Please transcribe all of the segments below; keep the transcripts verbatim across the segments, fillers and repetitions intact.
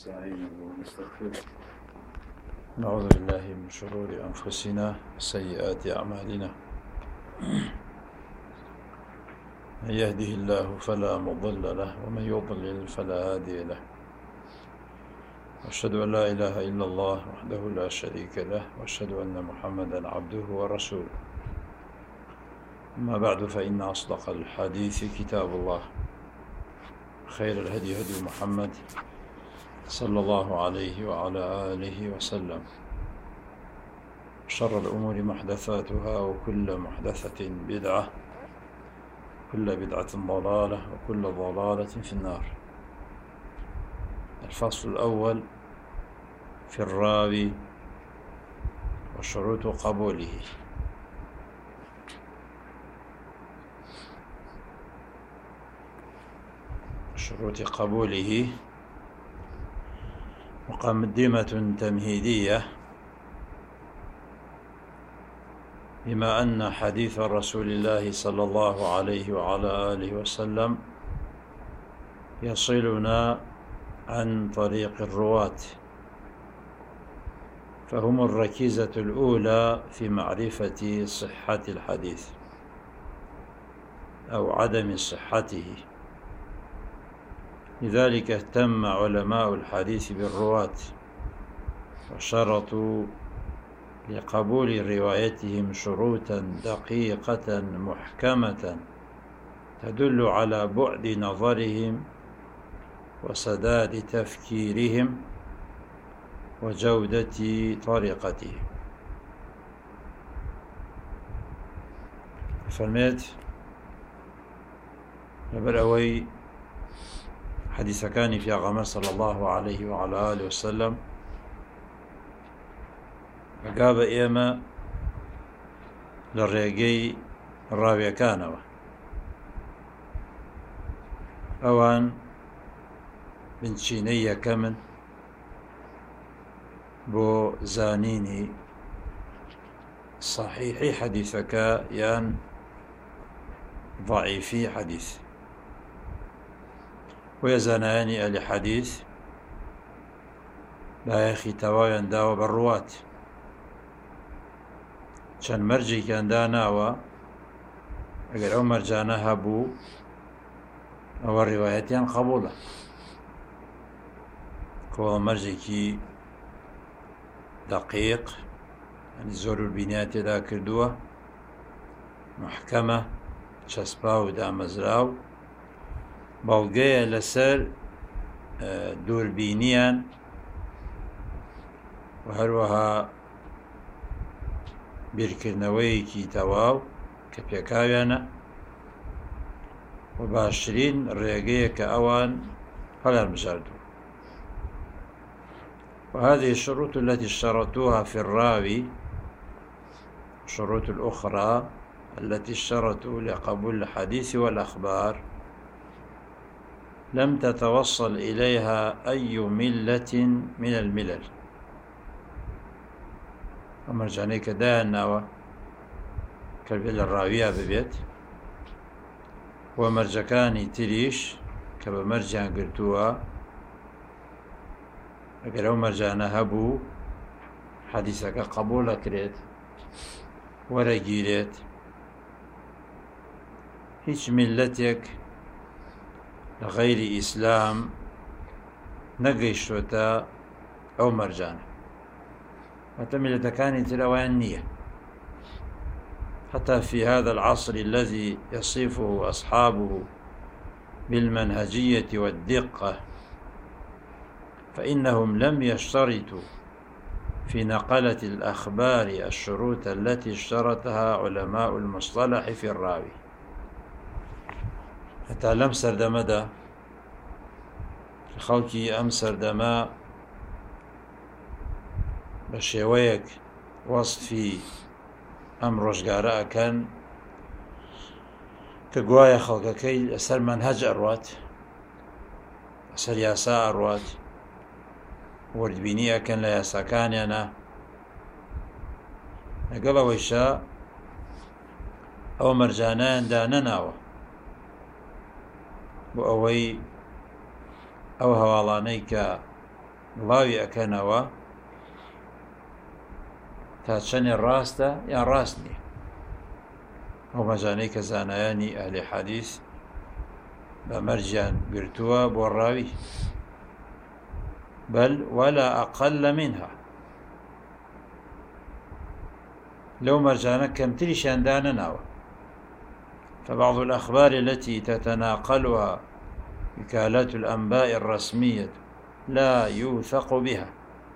ونستعينه ونستغفره نعوذ بالله من شرور أنفسنا وسيئات أعمالنا من يهده الله فلا مضل له ومن يضلل فلا هادي له وأشهد أن لا إله إلا الله وحده لا شريك له وأشهد أن محمدا عبده ورسوله. أما بعد، فإن أصدق الحديث كتاب الله، خير الهدي هدي محمد صلى الله عليه وعلى آله وسلم، شر الأمور محدثاتها وكل محدثة بدعة، كل بدعة ضلالة وكل ضلالة في النار. الفصل الأول في الراوي وشروط قبوله. شروط قبوله مقدمة تمهيدية، بما أن حديث رسول الله صلى الله عليه وعلى آله وسلم يصلنا عن طريق الرواة، فهم الركيزة الأولى في معرفة صحة الحديث أو عدم صحته. لذلك اهتم علماء الحديث بالرواة، وشرطوا لقبول روايتهم شروطا دقيقة محكمة تدل على بعد نظرهم وسداد تفكيرهم وجودة طريقتهم. فرميت لبرأوي حديث كان في أغمار صلى الله عليه وعلى آله وسلم قاب إيما للرقي الراوية كانوا أوان بن شينية كمن بو زانيني صحيحي حديثك يان ضعيفي حديث، ويزاناني ألي حديث لا يخي توايا داوى بالرواة، چەند مەرجێکیان داناوە ئەگەر ئەو مەرجانە هەبوو ئەوە ڕیوایەتیان قبوڵە، کۆڵە مەرجێکی دەقیق، یعنی زۆر بینیان تێدا کردووە، محکەمە، چەسپا و دامەزراو، بەڵگەیە لەسەر دووربینیان و هەروەها بیرکردنەوەیەکی تەواو کە پێکاویانە، و باشترین ڕێگەیە کە ئەوان هەڵیان بژاردووە. وهذه الشروط التي اشترطوها في الراوي الشروط الأخرى التي اشترطوا لقبول الحديث والأخبار لم تتوصل إليها أي ملة من الملل. ومرجانەی کە دایانناوە کە بێت لە ڕاویە ببێت، و مەرجەکانی تریش کە بە مەرجیان گرتووە ئەگەر ئەو مەرجانە هەبوو حەدیثەکە قبوڵ ئەکرێت، وەرەگیرێت. هیچ میلەتێک لە غەیری ئیسلام نەگەیشتووەتە ئەو مەرجانە، حتى ملتكان تلوان نية. حتى في هذا العصر الذي يصفه أصحابه بالمنهجية والدقة، فإنهم لم يشترطوا في نقلة الأخبار الشروط التي اشترطها علماء المصطلح في الراوي. حتى لم سردمدا خلقي أم سردما بە شێوەیەک وەسفی ئەم ڕۆژگارە ئەکەن کە گوایە خەڵکەکەی لەسەر مەنهەج ئەڕوات، لەسەر یاسا ئەڕوات، وەردبینی ئەکەن لە یاساکانیانە، لەگەڵ ئەوەیشە ئەو مەرجانەیان دانەناوە بۆ ئەوەی ئەو هەواڵانەی کە بڵاوی ئەکەنەوە تا چەنێ ڕاستە یان ڕاست نییە. ئەو مەجانەی کە زانایانی ئەهلی حەدیث بە مەرجیان گرتووە بۆ ڕاوی، بل ولا أقل منها، لو مرجانة كمتريشان دانا ناوى. فبعض الأخبار التي تتناقلها وكالات الأنباء الرسمية لا يوثق بها.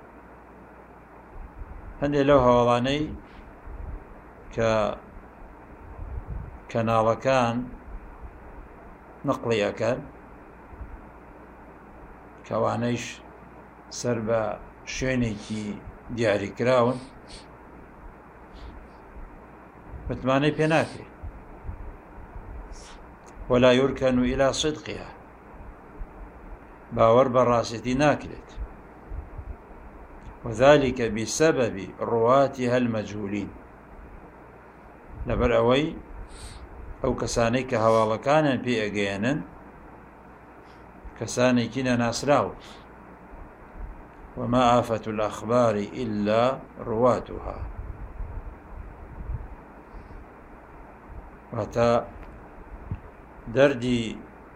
هندي لو هوڵانەی کە کەناڵەکان نقڵی ئەکەن، کەوانەیش سەر بە شوێنێکی دیاریکراون، متمانەی پێ ناکرێت. ولا يركن إلى صدقها، باوەڕ بە ڕاستیی ناکرێت. وذلك بسبب رواتها المجهولين، لەبەر ئەوەی ئەو کەسانەی کە هەواڵەکانیان پێ ئەگەیەنن کەسانێکی نەناسراون. وما آفة الأخبار إلا رواتها، واتە دەردی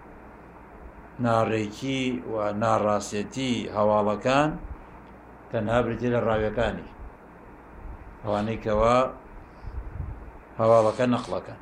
ناڕێکی و ناڕاستێتی هەواڵەکان تەنها بریتێ لە ڕاویەکانی، ئەوانەی کەوا هەواڵەکە نەقڵەکەن.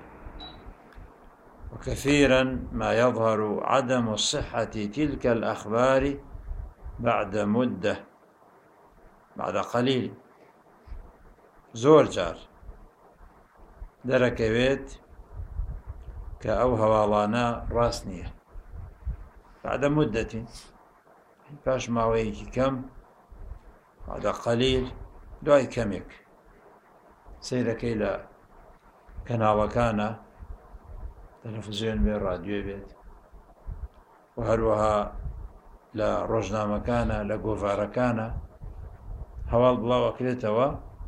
وكثيرا ما يظهر عدم صحة تلك الأخبار بعد مدة، بعد قليل. زۆر جار دەرەکەوێت کە ئەو هەواڵانە ڕاست نییە بعد مدة، پاش ماوەیەکی کەم، بعد قليل، دوای کەمێک سەیرەکەی لە کەناڵەکانە، تەلەڤیزیۆن بێت، رادیۆ بێت، و هەروەها لە ڕۆژنامەکانە، لە گۆڤارەکانە هەواڵ بڵاو ئەکرێتەوە،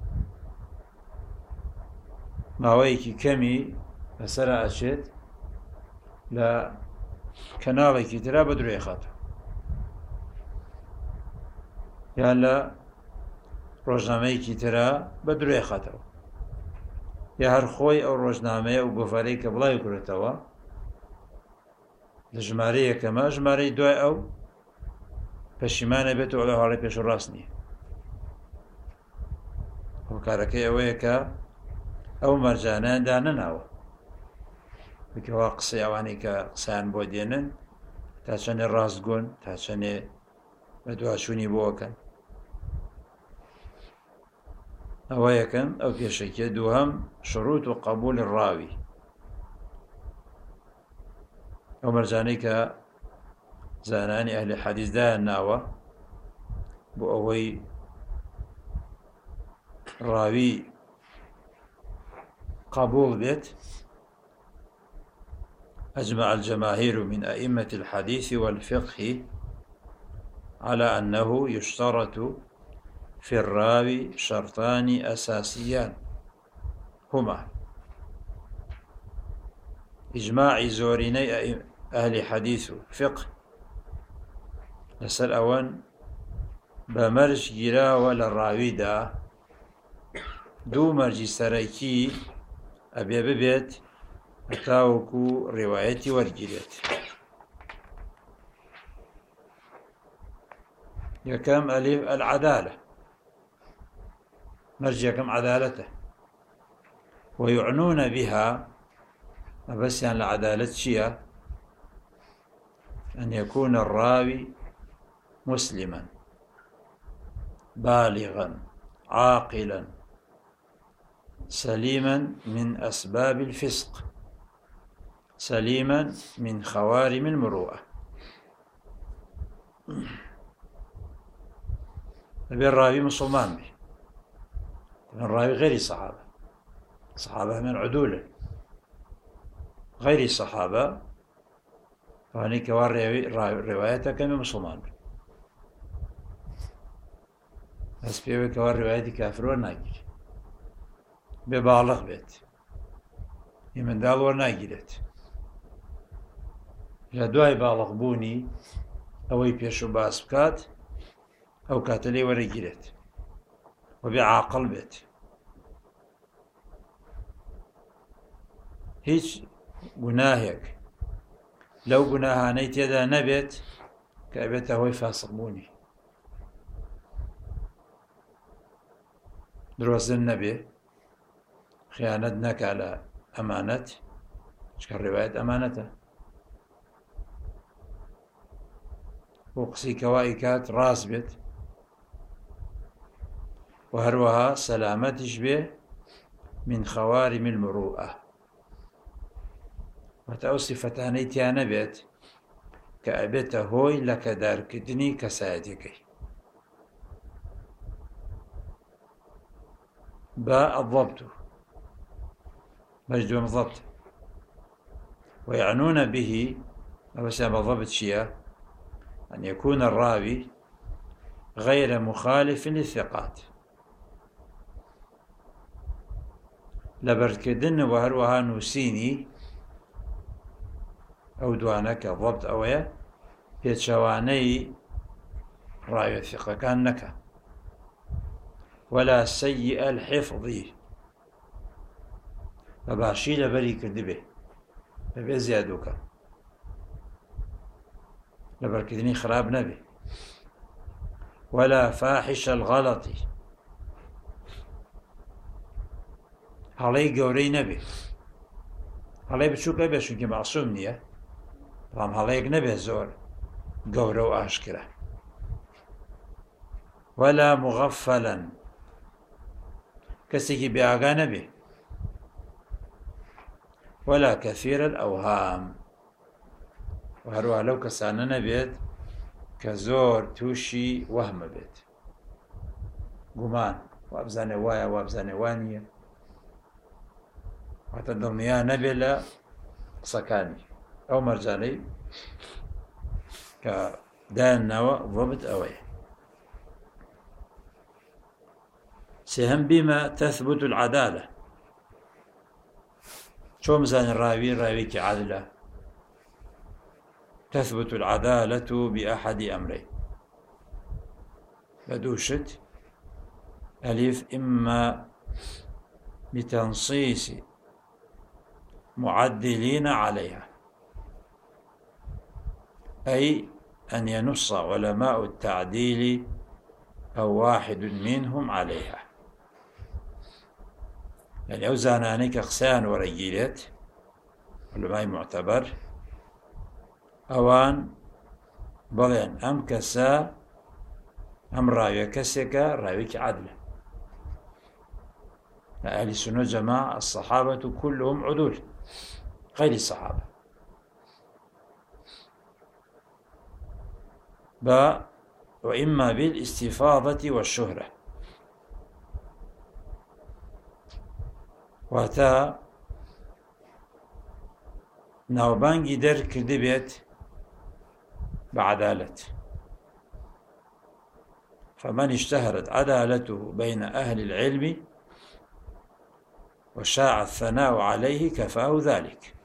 ماوەیەکی کەمی بەسەرا ئەچێت لە کەناڵێکی ترا بە درێ خاتەوە، یان لە ڕۆژنامەیەکی ترا بە درێ خاتەوە، یا هەر خۆی ئەو ڕۆژنامەیە و گۆڤارەی کە بڵاوی کورێتەوە لە ژمارەی یەکەمە، ژمارەی دوای ئەو پەشیمانە بێتەوە لە هەواڵەی پێش و ڕاست نییە. هۆکارەکەی ئەوەیە کە ئەو مەرجانەیان دانەناوە، بکەوە قسەی ئەوانەی کە قسەیان بۆ دێنن تا چەندێ ڕاستگۆن، تا چەندێ بە دواشوونی بۆەکەن. ئەوە یەکەم، ئەو پێشەکیە. دووهەم، شروط و قبول ڕاوی، ئەو مەرجانەی کە زانانی ئەهلی حەدیث دایان ناوە بۆ ئەوەی ڕاوی قبول بێت. أجمع الجماهير من أئمة الحديث والفقه على أنه يشترط في الراوي شرطان أساسيان، هما إجماع زوريني أهل حديث فقه لسر أوان بمرج جرا ولا الراوي دا دو مرجي سريكي أبي ببيت أتاوكو روايتي ورجلت. يكم ألف العدالة، مرجع كم عدالته، ويعنون بها بس يعني العدالة شيء أن يكون الراوي مسلما بالغا عاقلا سليما من أسباب الفسق، سليما من خوارم المروءة. نبي الراوي مسلمان به، الراوي غير صحابة، صحابة من عدوله، غير الصحابة فهني كوار روايته كم مسلمان به، بس بيوي كوار روايتي كافر وناجر ببالغ بيت يمن دال وناجرت لە دوای باڵغ بوونی ئەوەی پێش و باس بکات ئەو کاتە لێ وەرەگیرێت و بێ عاقڵ بێت. هیچ گوناهێک لەو گوناهانەی تێدا نەبێت کە ئەبێتە هۆی فاسقبوونی. درۆزن نەبێ، خیانەت نەکا لە ئەمانەت، چکە ڕێوایەت ئەمانەتە، بۆ قسەی کەوای کات ڕاست بێت و هەروەها سەلامەتیش بێ من خەوارمی المروءە، واتە ئەو سیفەتانەی تیا نەبێت کە ئەبێتە هۆی لەکەدارکردنی کەسایەتیەکەی. با الضبط مجدوم ضبط ويعنون به أبسام الضبط شيئا أن يكون الراوي غير مخالف للثقات لبركدن وهروها نوسيني أو دوانك ضبط أويا بيتشواني راوي الثقة كان نكا ولا سيء الحفظ بباشي لبري كردبه ببي زيادوك لبركدني خراب نبي ولا فاحش الغلط هەڵەی گەورەی نەبێ، هەڵەی بچووکە بێ چونکە مەعسووم نییە، بەڵام هەڵەیەک نەبێ زۆر گەورە و ئاشکرا. ولا مغفلا کەسێکی بێئاگا نەبێ، ولا كثير الأوهام و هەروەها لەو کەسانە نەبێت کە زۆر تووشی وەهمە بێت، گومان وابزانێ وایە وابزانێ وانییە، واتە دڵنیا نەبێ لە قسەکانی. ئەو مەرجانەی کە دایانناوە ضبط ئەوەیە. سێهەم بما تثبت العدالة، چۆن بزانین ڕاوی ڕاوێکی عادلە؟ تثبت العدالة بأحد أمرين، بدوشت ألف إما بتنصيص معدلين عليها، أي أن ينص علماء التعديل أو واحد منهم عليها، يعني أو زاناني كقسان ورجيلت علماء معتبر أوان بلين أم كسا أم راوي كسكا راويك عدله. أهل السنة جماعة الصحابة كلهم عدول غير الصحابة. با وإما بالاستفاضة والشهرة، واتا ناوبانگی دەرکردی بێت بعدالة، فمن اشتهرت عدالته بين أهل العلم وشاع الثناء عليه كفاه ذلك.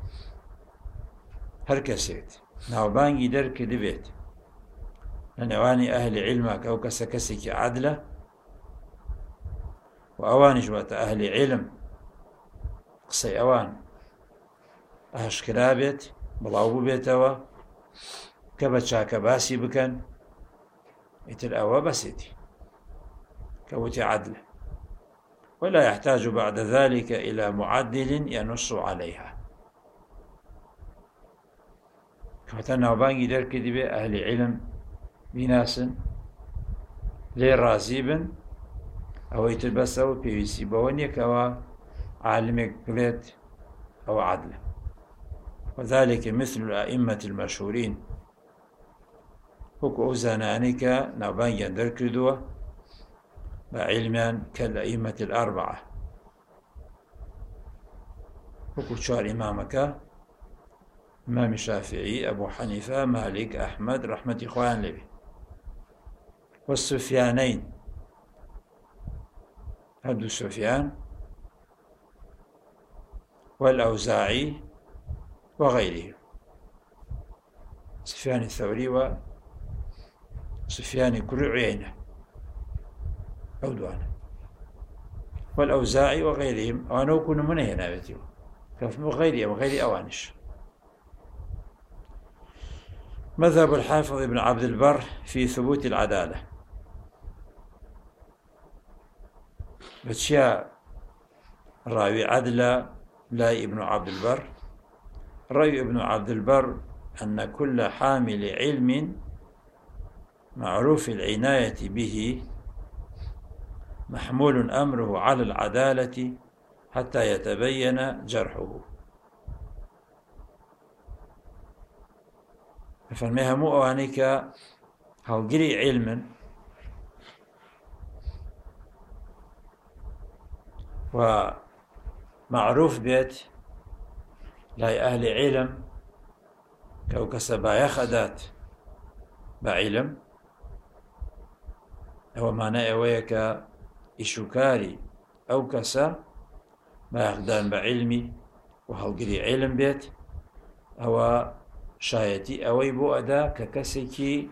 هەر کەسێت ناوبانگی دەرکردی بێت لە نێوانی ئەهلی عیلمە کە ئەو کەسە کەسێکی عادلە و ئەوانیش واتە ئەهلی عیلم قسەی ئەوان ئاشکرا بێت، بڵاو ببێتەوە کە بە چاکە باسی بکەن، ئیتر ئەوە بەسێتی کە وتی عادلە. ولا يحتاج بعد ذلك إلى معدل ينص عليها، كما ناوبانگی دەرکردی بێ ئەهلی عیلم بیناسن لێ ڕازی بن، ئەوەی تر بەسەوە پێویستی بەوە نییە کەەوە عالمێک بڵێت ئەوە عادلە. وذلك مثل الأئمة المشهورين، وەکو ئەو زانانەی کە ناوبانگیان دەرکردووە بە عیلمیان كالأئمة الأربعة، وەکو چوار ئیمامەکە إمام الشافعي، أبو حنيفة، مالك، أحمد رحمة إخوان لبي، والسفيانين هدو سفيان، والأوزاعي وغيره، سفيان الثوري سفيان كل عيينة أو دوانة والأوزاعي وغيرهم وأنا أكون من هنا بتيو كف وغيري وغيري أوانش. مذهب الحافظ ابن عبد البر في ثبوت العدالة بتشيا راوي عدل لا ابن عبد البر. رأي ابن عبد البر أن كل حامل علم معروف العناية به محمول أمره على العدالة حتى يتبين جرحه. فالمها مو أوانيك هالجري علما ومعروف بيت لا أهل علم كو كسبا يخدات بعلم هو معناه ويك إشوكاري أو كسا ما يخدان بعلمي وهالجري علم بيت هو شايتي أوي بو أدا ككسكي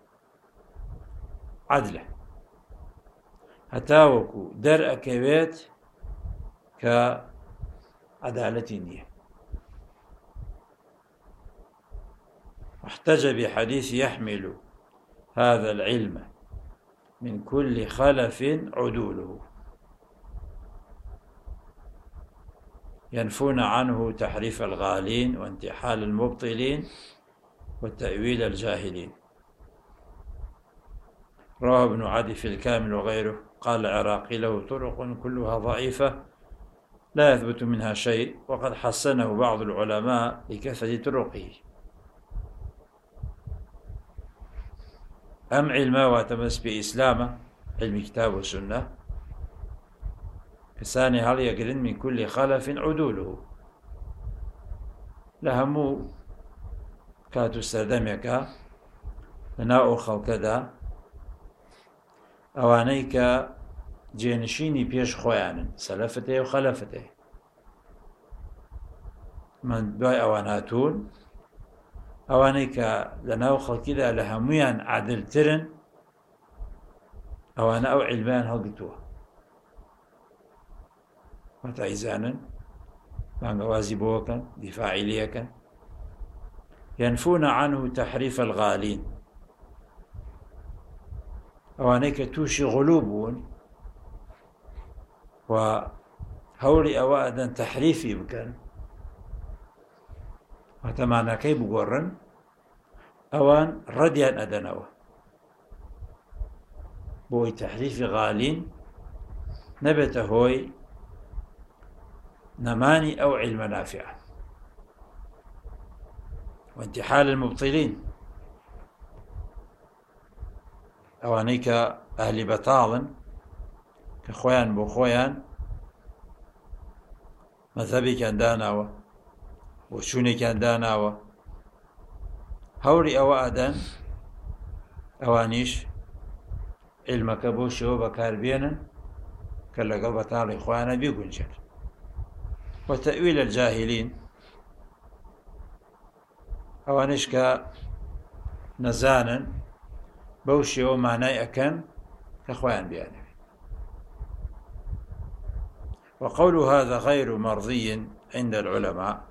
عدله هتاوكو در أكيبت كعدالة نية. احتج بحديث يحمل هذا العلم من كل خلف عدوله ينفون عنه تحريف الغالين وانتحال المبطلين وتأويل الجاهلين. رواه ابن عدي في الكامل وغيره. قال العراقي له طرق كلها ضعيفة لا يثبت منها شيء وقد حسنه بعض العلماء لكثرة طرقه. أم علما واتمس بإسلامه علم كتاب وسنة كساني هل يقرن من كل خلف عدوله لهمو كاتو استردميكا لناو خلقدا أوانيك جينشيني بيش خويانا سلفته وخلفته من دواي أواناتون أوانيك لناو خلقدا لهمويان عدل ترن أوانا أو علمان هلقتوه وتعيزانا مانغوازي بوكا دفاعي ليكا ينفون عنه تحريف الغالين أوانيك توشي غلوبون وهولي أوادا تحريفي بكن وتمانا كي بقرن أوان رديان أدنوا بوي تحريف غالين نبت هوي نماني أو علم نافع وانتحال المبطلين أوانيك أهل بطال كخوان بخوان مذهبي كان داناوا وشوني كان داناوا هوري أو أدن أوانيش علمك بوشي وبكار بينا كلا قلب طالي إخوانا بيقنجل وتأويل الجاهلين أوانيش كنزانا بوشي ومعنى أكن كخوان بيانا. وقول هذا غير مرضي عند العلماء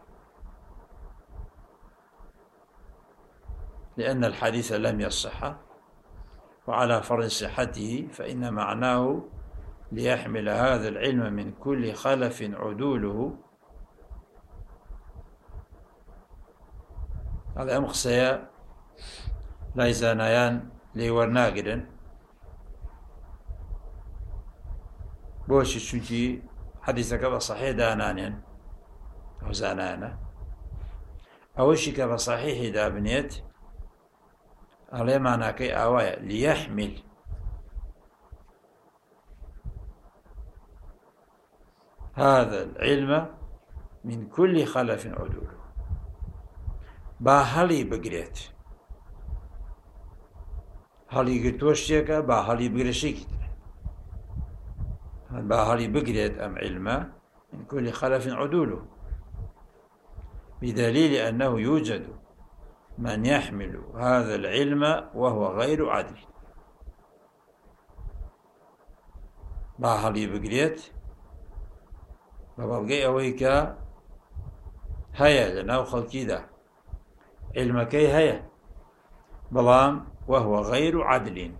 لأن الحديث لم يصح وعلى فرض صحته فإن معناه ليحمل هذا العلم من كل خلف عدوله. هذا أم قصيا لا زانيان لورناقرن بوشي شنتي حديثك بصحيح دانانين أو زانانا أوشك بصحيح دابنيت على معنى كي أوايا ليحمل هذا العلم من كل خلف عدوله با هلي بقريت هلي قرتوشيك با هلي بقرشيك با هلي بقريت أم علم من كل خلف عدوله بدليل أنه يوجد من يحمل هذا العلم وهو غير عدل. با هەڵی بگرێت بە بەڵگەی ئەوەی کە هەیە لە ناو خەڵکیدا علمەکەی هەیە بەڵام وەهوە غەیر و عەدلین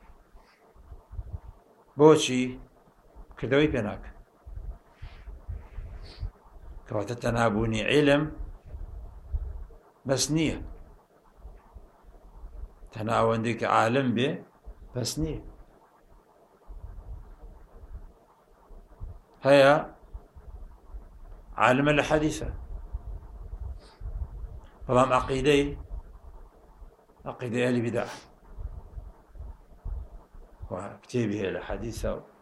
بۆچی کردەوەی پێ ناکە کەواتە تەنابوونی عیلم بەس نییە تەنها ئەوەندەی کە عالم بێ بەس نییە هەیە عالمە لە حەدیثە بەڵام عەقیدەی عەقیدەی ئەهلی بیدعە و کتێبی هەیە لە حەدیثە و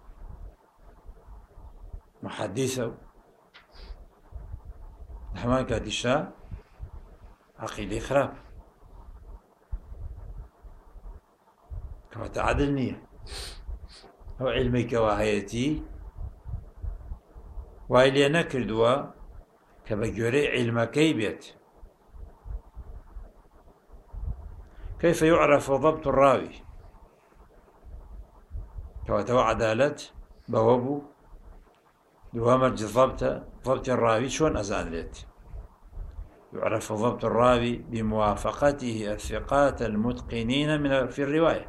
محەدیثە و هەمان کاتیشا عەقیدەی خراپ کەواتە عەدل نییە ئەو عیلمەی کەوا هەیەتی وای لێ نەکردووە کە بە گوێرەی عیلمەکەی بێت كيف يعرف ضبط الراوي كواتو عدالة بوابو دوامج ضبط ضبط الراوي شون أزانلت يعرف ضبط الراوي بموافقته الثقات المتقنين من في الرواية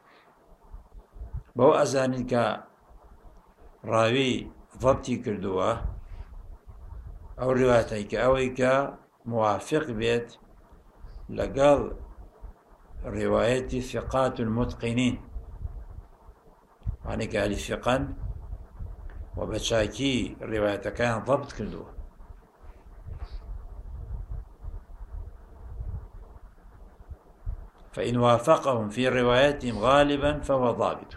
بو أزانك راوي ضبطي كردوه أو روايتك أويك موافق بيت لقال رواية ثقات المتقنين يعني قال ثقا وبشاكي رواية كان ضبط كردوه فإن وافقهم في رواياتهم غالبا فهو ضابط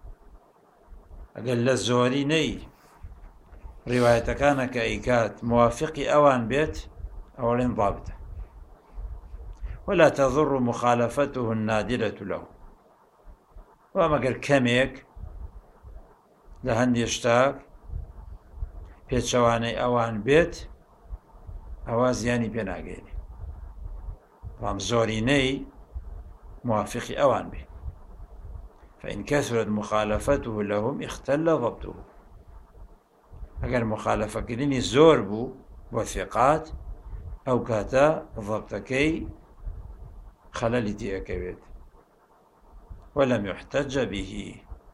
أقل الزوريني رواية كان كأيكات موافق أوان بيت أولين ضابطة ولا تضر مخالفته النادلة له وما قال كميك لهند يشتاك بيت شواني أوان بيت أوازياني بيناقيني رام زوريني موافق أوان به فإن كثرت مخالفته لهم اختل ضبطه أقل مخالفة كليني زور بو وثقات أو كاتا ضبطكي خلل تيكبت ولم يحتج به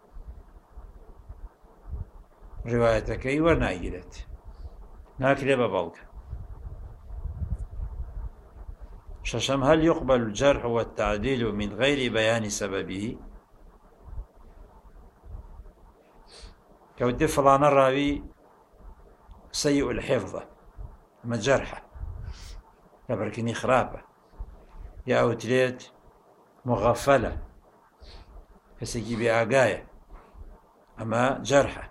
روايتكي ورنايلت ناكل ببالك ششم هل يقبل الجرح والتعديل من غير بيان سببه كود فلان الراوي سيء الحفظ أما جرحه لبركني خرابة يا أوتليت مغفلة كسيكي بأقاية أما جرحه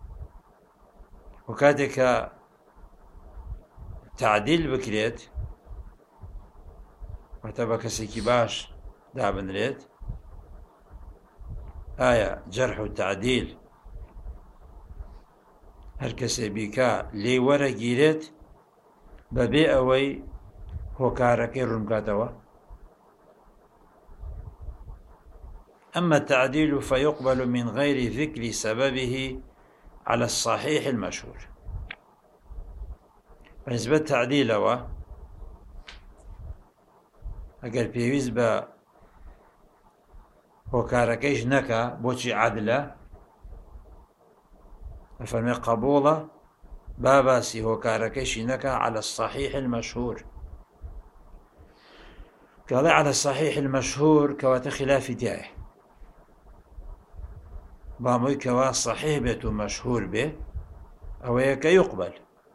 وكاتك تعديل بكريت وتبا كسيكي باش دابن ريت آية جرح التعديل هەرکەسێ بیکا لێی وەرەگیرێت بەبێ ئەوەی هۆکارەکەی ڕوونکاتەوە. أما التعديل فيقبل من غير ذكر سببه على الصحيح المشهور. بالنسبة التعديل هو ئەگەر پێویست بە هۆکارەکەیش نەکا بۆچی عەدلە فەرمێ قبوڵە با باسی هۆکارەکەیشی نەکا على الصحيح المشهور. قال على الصحيح المشهور كواتە خلافی تایە بامۆی کەوا صحيح بێت و مەشهور بێ ئەوەیە کە يقبل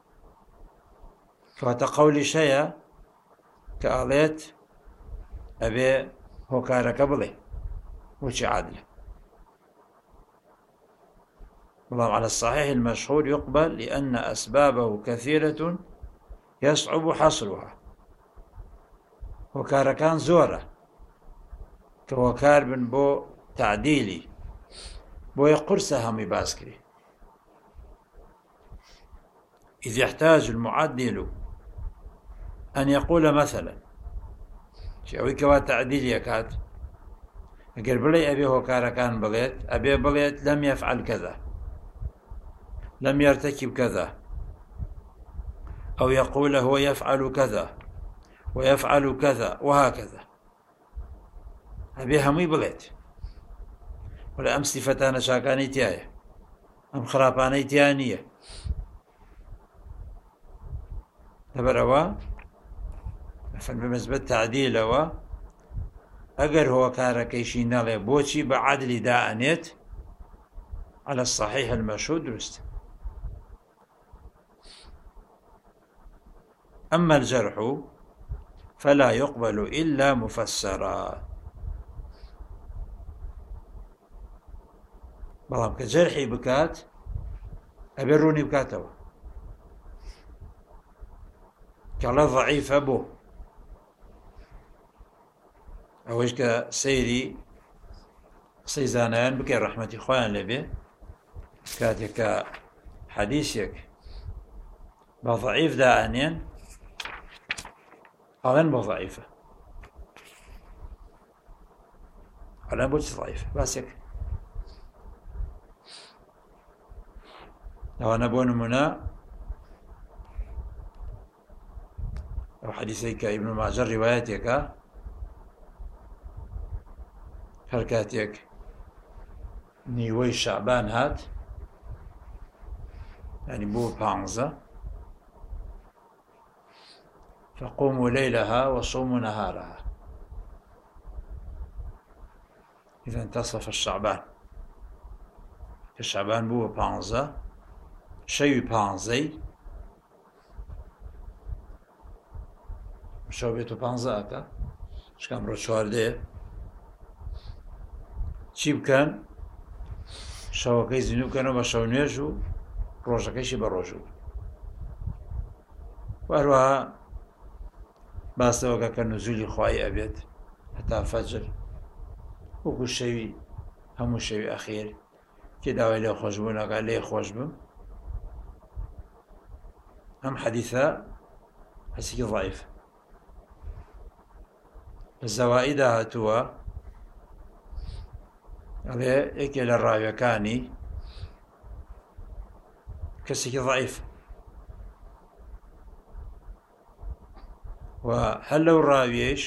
کەواتە قەولیش هەیە کە ئەڵێت ئەبێ هۆکارەکە بڵێ بۆچی عادلە، بەڵام على الصحيح المشهور يقبل لأن أسبابه كثيرة يصعب حصرها. هۆکارەکان زۆرە کە هۆکار بن بۆ تعدیلی بۆیە قورسە هەمووی باسکرێ. إذ يحتاج المعدل أن يقول مثلا شيء كوا تعديل يكاد أقول بلي أبي هو كاركان بليت أبي بليت لم يفعل كذا لم يرتكب كذا، أو يقول هو يفعل كذا ويفعل كذا وهكذا، أبي همي بغيت ولا أم صفتان شاكاني تيايا أم خراباني تيانية لبروا فبمثبت تعديلوا أجر هو كاركيشي نالي بوشي بعدل داءنيت على الصحيح المشهود درست. أما الجرح فلا يقبل إلا مفسرا. بلام كجرحي بكات أبروني بكاتوا كلا ضعيف أبو أوش كسيري سيزانان بكي رحمة إخوان لبي كاتك حديثك بضعيف دانين أغن بضعيفة أنا بوش ضعيفة باسك لو أنا بون منا أو حديثيك ابن ماجه روايتك هركاتك نيوي شعبان هات يعني بو بانزا فقوموا ليلها وصوموا نهارها إذا انتصف الشعبان الشعبان بو بانزا شيء بانزي شو بيتو بانزا أكا شكام رو شوارده چی بکەن شەوەکەی زیندوو بکەنەوە بە شەو نوێژ و ڕۆژەکەیشی بە ڕۆژوو هەروەها باسەوەکە کە نزولی خوای ئەبێت هەتا فەجر وەکو شەوی هەموو شەوی ئەخیر کە داوای لێ خۆشبوونەکە لێ خۆش بم. ئەم حەدیثە هەسێکی ضعیف لە زەوائیدا هاتووە ئەڵێ یەکێ لە ڕاویەکانی کەسێکی ضعیف و هەر لەو ڕاویەش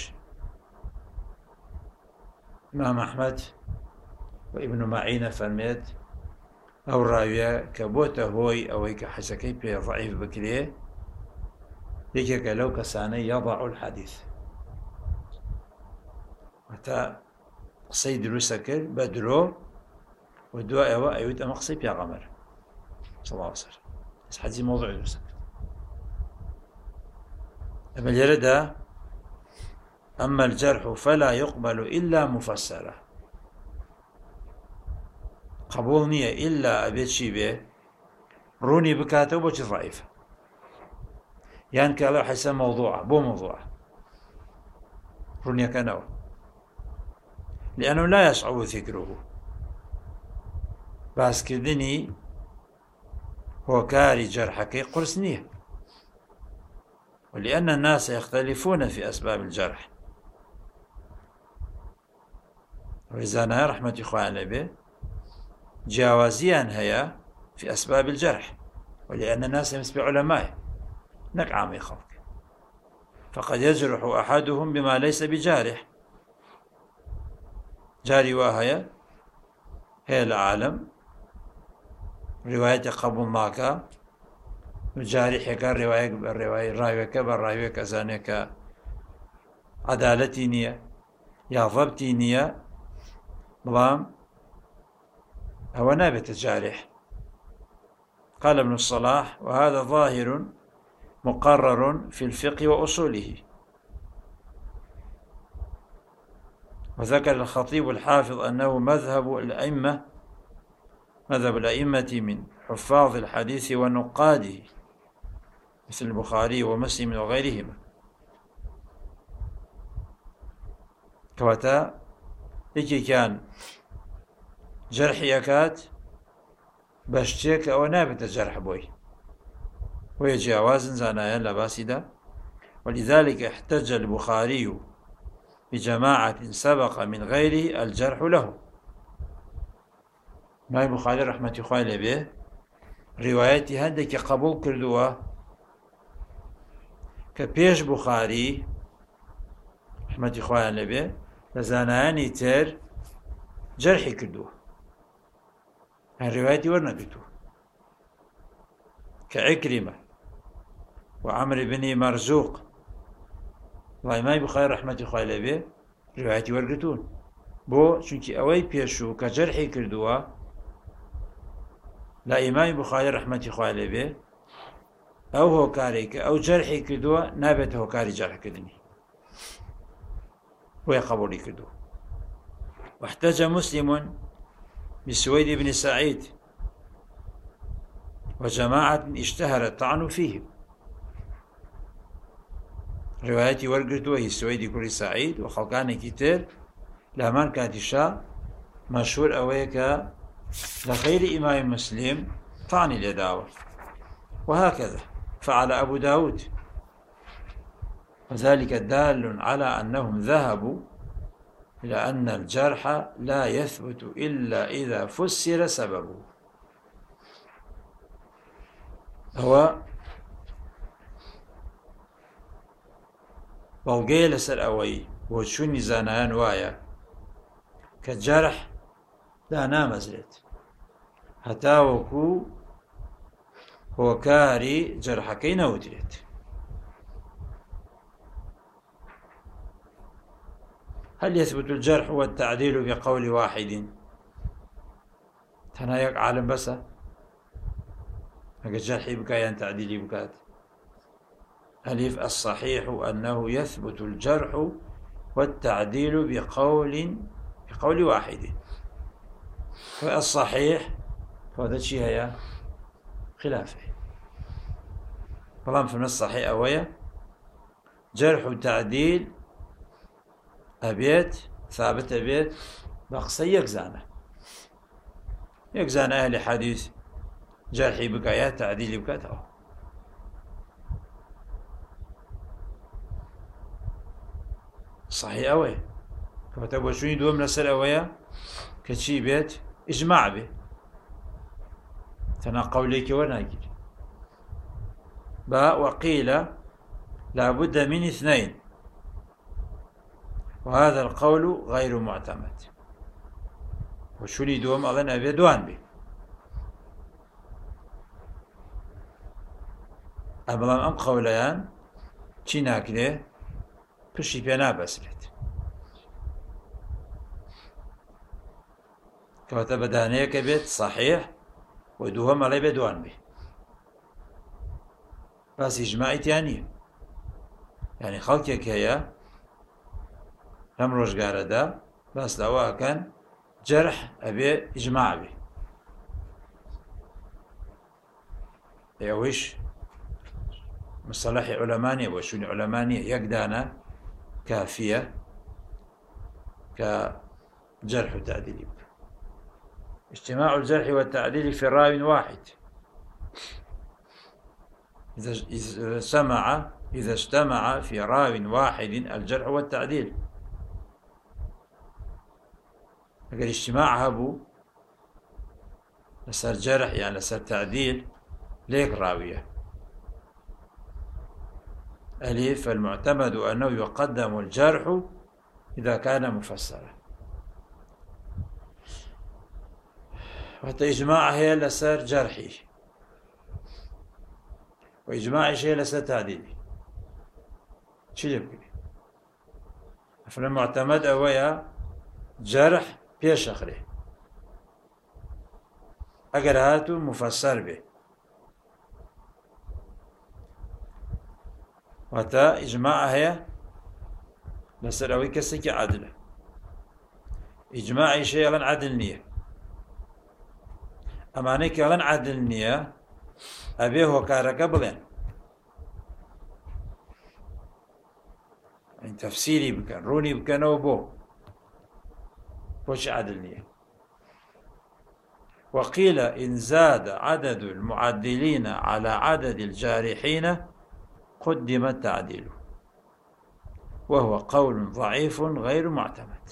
ئیمام ئەحمەد و ئیبن مەعینە فەرمێت ئەو ڕاویە کە بۆتە هۆی ئەوەی کە حەسەکەی پێ ضعیف بکرێ یەکێکە لەو کەسانەی یەضع الحەدیث هەتا قسەی دروستە کرد بە درۆ و دوای ئەوە ئەیوت ئەمە قسەی پێغەمبەرە صلی الله علیه وسلم حەدیثی مۆضوعی دروستە کرد. ئەمە لێرەدا أما الجرح فلا يقبل إلا مفسرا قبول نییە إلا ئەبێت چی بێ ڕوونی بکاتەوە بۆچی ضعیفە یان کە ئەڵێ حەدیثە مەوضوعە بۆ مەوضوعە ڕوونیەکەنەوە لأنه لا يصعب ذكره باسكردني هو كاري جرحك قرص نية ولأن الناس يختلفون في أسباب الجرح وإذا نهى رحمة إخوان به جاوزيا هيا في أسباب الجرح ولأن الناس يمس بعلماء نقع خلق فقد يجرح أحدهم بما ليس بجارح جاري واهية هي العالم رواية قبول ماكا جاري حكا رواية بالرواية راوية بالراوية كزانيك عدالتي نية يا ضبطي نية بلام هو نابت جارح. قال ابن الصلاح وهذا ظاهر مقرر في الفقه وأصوله. وذكر الخطيب الحافظ أنه مذهب الأئمة مذهب الأئمة من حفاظ الحديث ونقاده مثل البخاري ومسلم وغيرهما. كواتا يكي كان جرح يكات باشتيك أو نابت جرح بوي ويجي أوازن زانايا لباسدا. ولذلك احتج البخاري بجماعة سبق من غيره الجرح له. ما البخاري رحمة الله به ڕیوایەتی هەندێکی قبول کردووە کە پێش بوخاری رحمەتی خۆیان لەبێ لە زانایانی تر جەرحی کردووە، هەر ڕیوایەتی وەرنەگرتووە کە عیکریمە و عەمر بنی مەرزوق وڵای مای بوخاری رحمەتی خۆی لەبێ ڕیوایەتی وەرگرتوون. بۆ چونکی ئەوەی پێشوو کە جەرحی کردووە لە ئیمامی بوخاری رحمەتی خۆی لەبێ ئەو هۆکارێک کە ئەو جەرحی کردووە نابێت هۆکاری جەرحکردنی، بۆیە قبوڵی کردووە. واحتج مسلم بسويد بن سعيد وجماعة اشتهر الطعن فيهم. روايتي ورقرتوه هي سويدي كوري سعيد وخلقاني كتير لهمان كاتشا مشهور أويك لغير إمام مسلم طعني لداوة، وهكذا فعل أبو داود، وذلك دال على أنهم ذهبوا إلى أن الجرح لا يثبت إلا إذا فسر سببه. هو بەڵگەیە لەسەر ئەوەی بۆ چوونی زانایان وایە کە جەرح دانامەزرێت هەتا وەکو هۆکاری جەرحەکەی نەوترێت. هل يثبت الجرح والتعديل بقول واحد؟ تەنها یەک عالم بەسە ئەگەر جەرحی بکات یان تعدیلی بکات؟ ألف الصحيح أنه يثبت الجرح والتعديل بقول بقول واحد. فالصحيح هذا الشيء هي خلافه، طبعا في النص الصحيح أويا جرح وتعديل أبيت ثابت أبيت بقصي يكزانه يكزانه أهل حديث جرحي بكايات تعديلي بكاته. صحيح أوي كتب وشوني دوم لسر أويا كشي بيت إجماع به تناقوا ليك وناجر با وقيل لابد من اثنين وهذا القول غير معتمد. وشوني دوم أظن أبي دوان به أبلام أم قوليان چی ناکرێ پشی پێ نابەسرێت کەواتە بەدانەیەکە بێت صحیح و دووهەم ئەڵێ بێ دوان بێ باسی ئیجماعی تیان نییە. یعنی خەڵکێک هەیە لەم ڕۆژگارەدا باس لەوە ئەکەن جەرح ئەبێ ئیجماع بێ، ئێوەش مصطلح علمانية وشون علمانية يقدانا كافية كجرح وتعديل. اجتماع الجرح والتعديل في راو واحد إذا سمع إذا اجتمع في راو واحد الجرح والتعديل. أقل اجتماع هبو لسر جرح يعني لسر تعديل ليك راوية ألف المعتمد أنه يقدم الجرح إذا كان مفسرا. وحتى إجماع هي لسر جرحي وإجماع شيء لسر تعديلي شو يبقى فالمعتمد أويا جرح بيش أخره أقر هاتو مفسر به وتا إجماع هي لسر أوي كسك عدله إجماع شيء لن عدل نية أمانيك لن عدل نية أبيه وكارك بلين يعني تفسيري بكن روني بكن وبو وش عدل نية. وقيل إن زاد عدد المعدلين على عدد الجارحين قدم التعديل وهو قول ضعيف غير معتمد.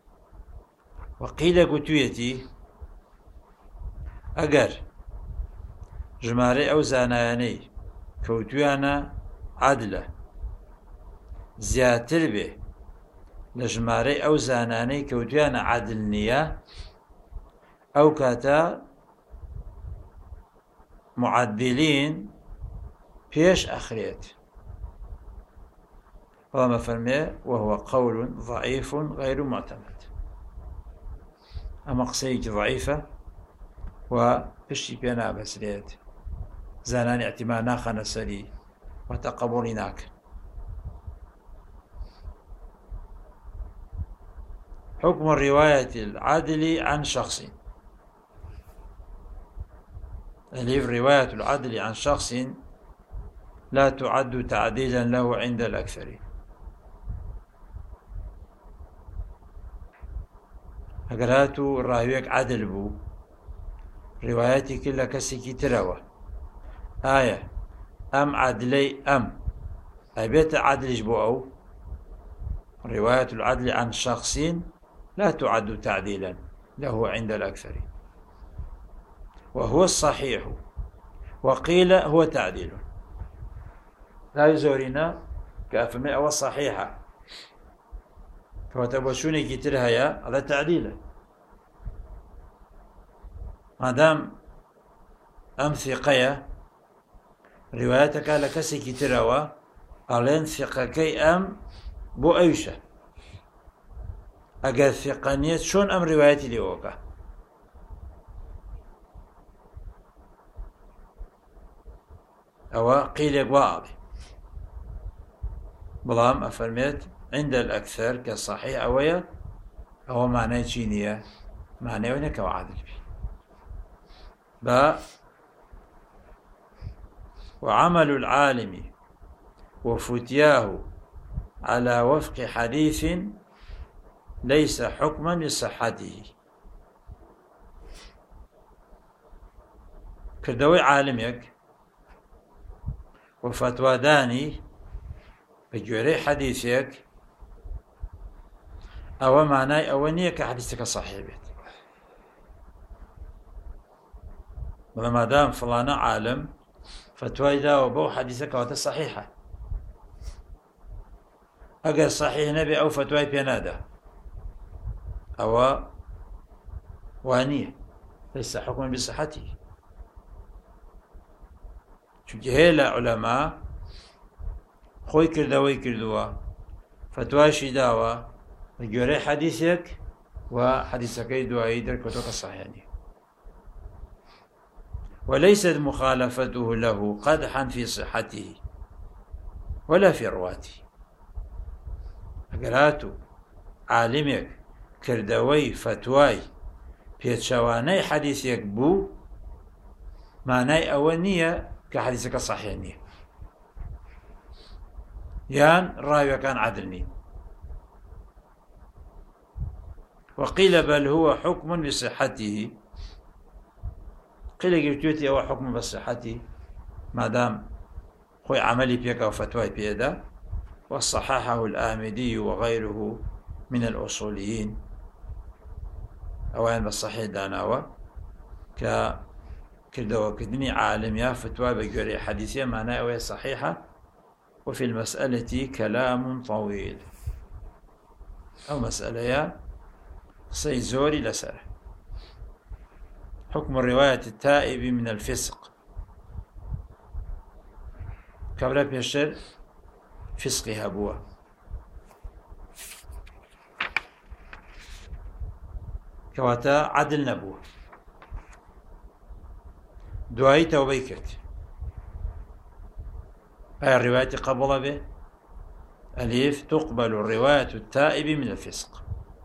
وقيل قتويتي أجر ژمارەی ئەو زانایانەی کەوتویانە عەدلە زیاتر بێ لە ژمارەی ئەو زانانەی کەوتویانە عەدل نییە، ئەو کاتە معەدلین پێش ئەخرێت. بەڵام ئەفەرمێ وهو قول ضعيف غير معتمد. ئەمە قسەیەکی ضعیفە و پشتی پێ نابەسرێت، زانانی ئەحتیمال ناخەنە سەری واتە قبوڵی ناکەن. حكم الرواية العدل عن شخص. ألف رواية العدل عن شخص لا تعد تعديلا له عند الأكثرين. ئەگەر هاتوو ڕاویەک عەدل بوو، ڕیوایەتی کرد لە کەسێکی ترەوە، ئایا ئەم عەدلەی ئەم ئەبێتە عەدلیش بۆ ئەو؟ رواية العدل عن شخص لا تعد تعديلا له عند الأكثرين، وهو الصحيح، وقيل هو تعديل. لا يزورنا كافمئة والصحيحة كواتبوشوني كتير هيا هذا تعديل. ما دام أم ثقية روايتك لكسي كتيروا ألين ثقكي أم بو أيشة أجل ثقانية شون أم روايتي ليوكا أو قيل واضح. بلام أفرميت عند الأكثر كصحيح أويا أو معناه جينية معناه وينك وعادل بي با وعمل العالم وفتياه على وفق حديث ليس حكما لصحته. كردوي عالمك وفتوى داني بجوري حديثك أو معناه أو نيك حديثك صحيح بيت. ما دام فلانا عالم فتوى إذا وبو حديثك وهذا صحيحة، أجر صحيح نبي أو فتوى بينادا أو وانية ليس حكما بصحته. شو جهيل علماء خوي كردوي كردوا فتواشي داوا جوري حديثك وحديثك دعائي در كتوك الصحيحاني، وليست مخالفته له قدحا في صحته ولا في رواته. أقراتو عالمك كردوي فتواي بيتشواني حديثك بو معناي أولية كحديثك صحيحاني يان راوي كان عدلني. وقيل بل هو حكم بصحته، قيل قلتوتي هو حكم بصحته ما دام خوي عملي بيك أو فتواي بيدا. وصححه الآمدي وغيره من الأصوليين أوان بالصحيح داناوا كردوا كدني عالم يا فتوى بجوري حديثية معناه وهي صحيحة. وفي المسألة كلام طويل أو مسألة يا سيزوري لسره. حكم الرواية التائب من الفسق. قبل بيشتر فسقها بوا كواتا عدل نبوه دعاي توبي كرت هاي الرواية قبل به أليف تقبل الرواية التائب من الفسق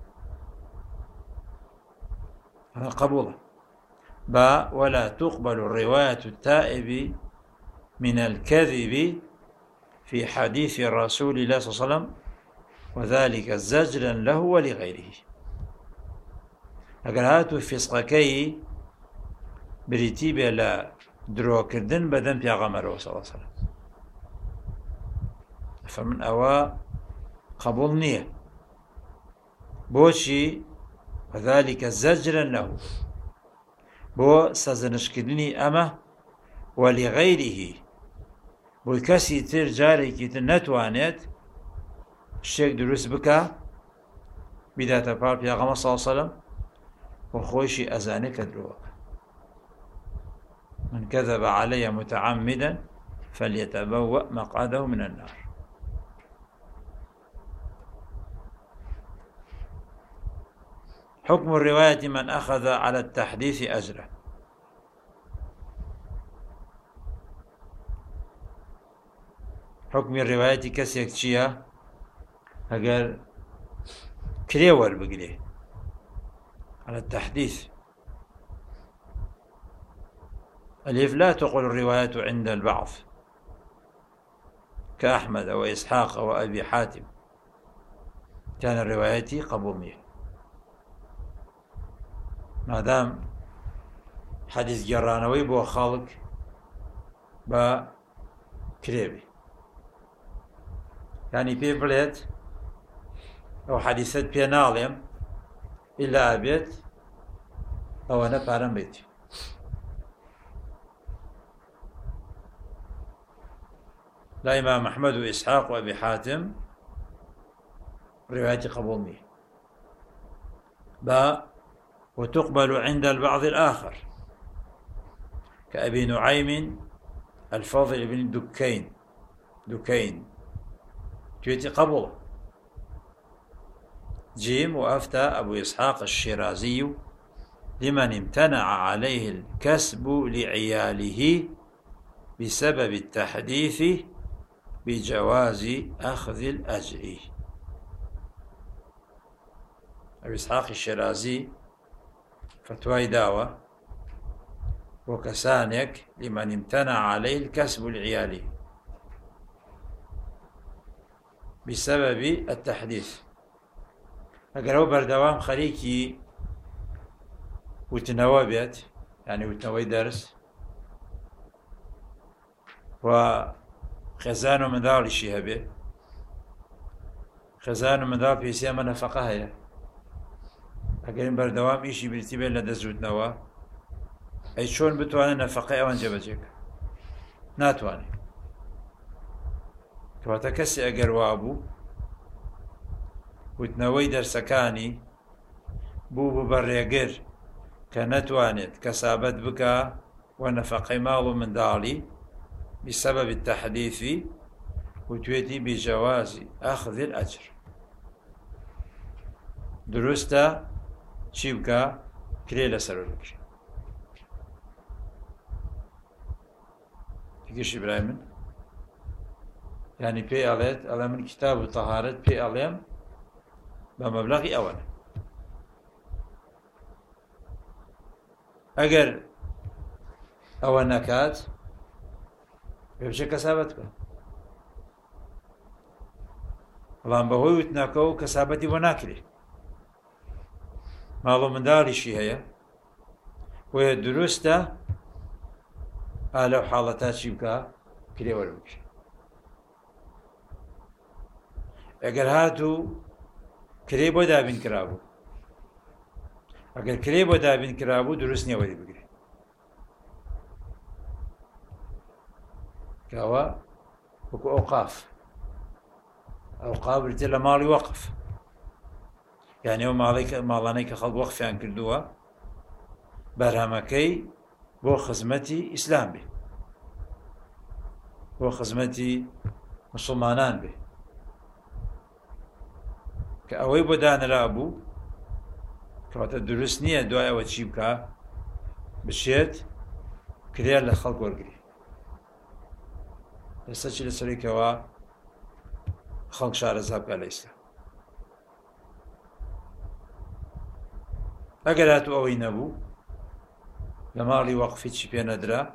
هذا قبوله. با ولا تقبل الرواية التائب من الكذب في حديث الرسول الله صلى الله عليه وسلم وذلك زجرا له ولغيره. اگر هاتو فسقكي بريتيبه لا درو كردن بدن پیغمبر صلى الله عليه وسلم فمن أوا قبول نية بوشي وذلك زجرا له بو سازنشكدني أما ولغيره بۆی کەسی تر جارێکی تر نەتوانێت شتێک دروست بکە بیداتە پاڵ پێغەمبەر صلی الله علیه وسلم و خۆیشی ئەزانێت کە درۆوەکە. من كذب علي متعمدا فليتبوأ مقعده من النار. حكم الرواية من أخذ على التحديث أجره. حكم الرواية كسيك چيا اگر كريور بقلي على التحديث. ألف لا تقل الروايات عند البعض كأحمد أو إسحاق أو أبي حاتم كان الروايات قبومية ما دام حديث جرانوي بو خالق با كريبي يعني بي بليت أو حديثات بي ناليم إلا أبيت أو أنا بارم بيتي لا إمام أحمد وإسحاق وأبي حاتم رواية قبول با وتقبل عند البعض الآخر كأبي نعيم الفاضل بن دكين دكين تويتي قبول. جيم وأفتى أبو إسحاق الشيرازي لمن امتنع عليه الكسب لعياله بسبب التحديث بجواز أخذ الأجر. أبو إسحاق الشيرازي فتوى داوة وكسانك لمن امتنع عليه الكسب لعياله بسبب التحديث. أقرأوا بردوام خليكي وتنوى بيت يعني وتنوى درس وخزان من ذا لشي هبه خزان من ذا في سيما نفقه هي أقرأوا بردوام إيشي برتبه لدزوت نوى أي شون بتواني نفقه أوان جبجك ناتواني كواتا كسي أقروا أبو وتنوي درسكاني بو ببريقر كنتوانت كسابت بكا ونفقي مالو من دالي بسبب التحديث وتويتي بجواز أخذ الأجر. درستا شيبكا كريلا سرولك تكيش إبراهيم يعني بي أليت ألا من كتاب الطهارة بي أليم بمبلغ أولا أجر أول نكات بيمشي كسابتك اللهم بهوي وتناكو كسابتي وناكلي مالو من داري شي هي وهي درسته آلو حالتات شبكا كلي ولوك أجر هاتو كلي بو دابين كرابو أجر كلي بو دابين كرابو درسني ودي بقري كوا وكو أوقاف أوقاف رتلا مالي وقف يعني هو مالك مالانيك خلق وقف عن كردوا برهمكي بو خزمتي إسلام به بو خزمتي مسلمانان به كأوي بدان رابو كواتا درسنية دعاء وتشيبكا بشيت كريال لخلق ورقري لساتش لسريكوا خلق شعر الزهب على الإسلام أقل هاتو أوي نبو لمالي وقفي تشي ندرا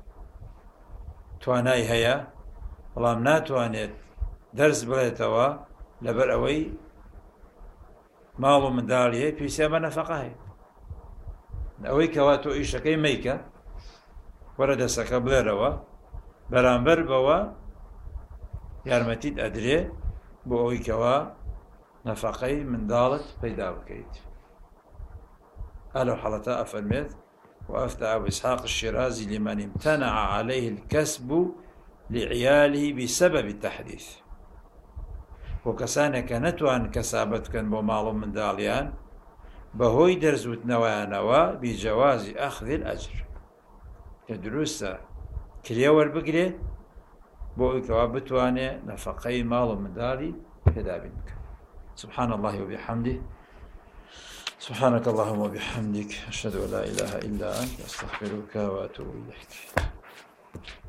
تواناي هيا والله ناتوانيت درس بليتوا لبر أوي مالو من داليه في سيما نفقه أوي كواتو إيشا كي ميكا ورد سكبلروا برانبر بوا يارمتيد أدري بو أوي كوا نفقي من دالت بيدا بكيت ألو حالتا أفرميت وأفتى أبو إسحاق الشيرازي لمن امتنع عليه الكسب لعياله بسبب التحديث وكسانك نتوان كسابت كان بمال من داليان بهوي درزوت نوانوا بجواز أخذ الأجر كدروسة كليور بقري بوي كوابتواني نفقي مال من دالي كدابنك. سبحان الله وبحمده، سبحانك اللهم وبحمدك، أشهد أن لا إله إلا أنت، أستغفرك وأتوب إليك.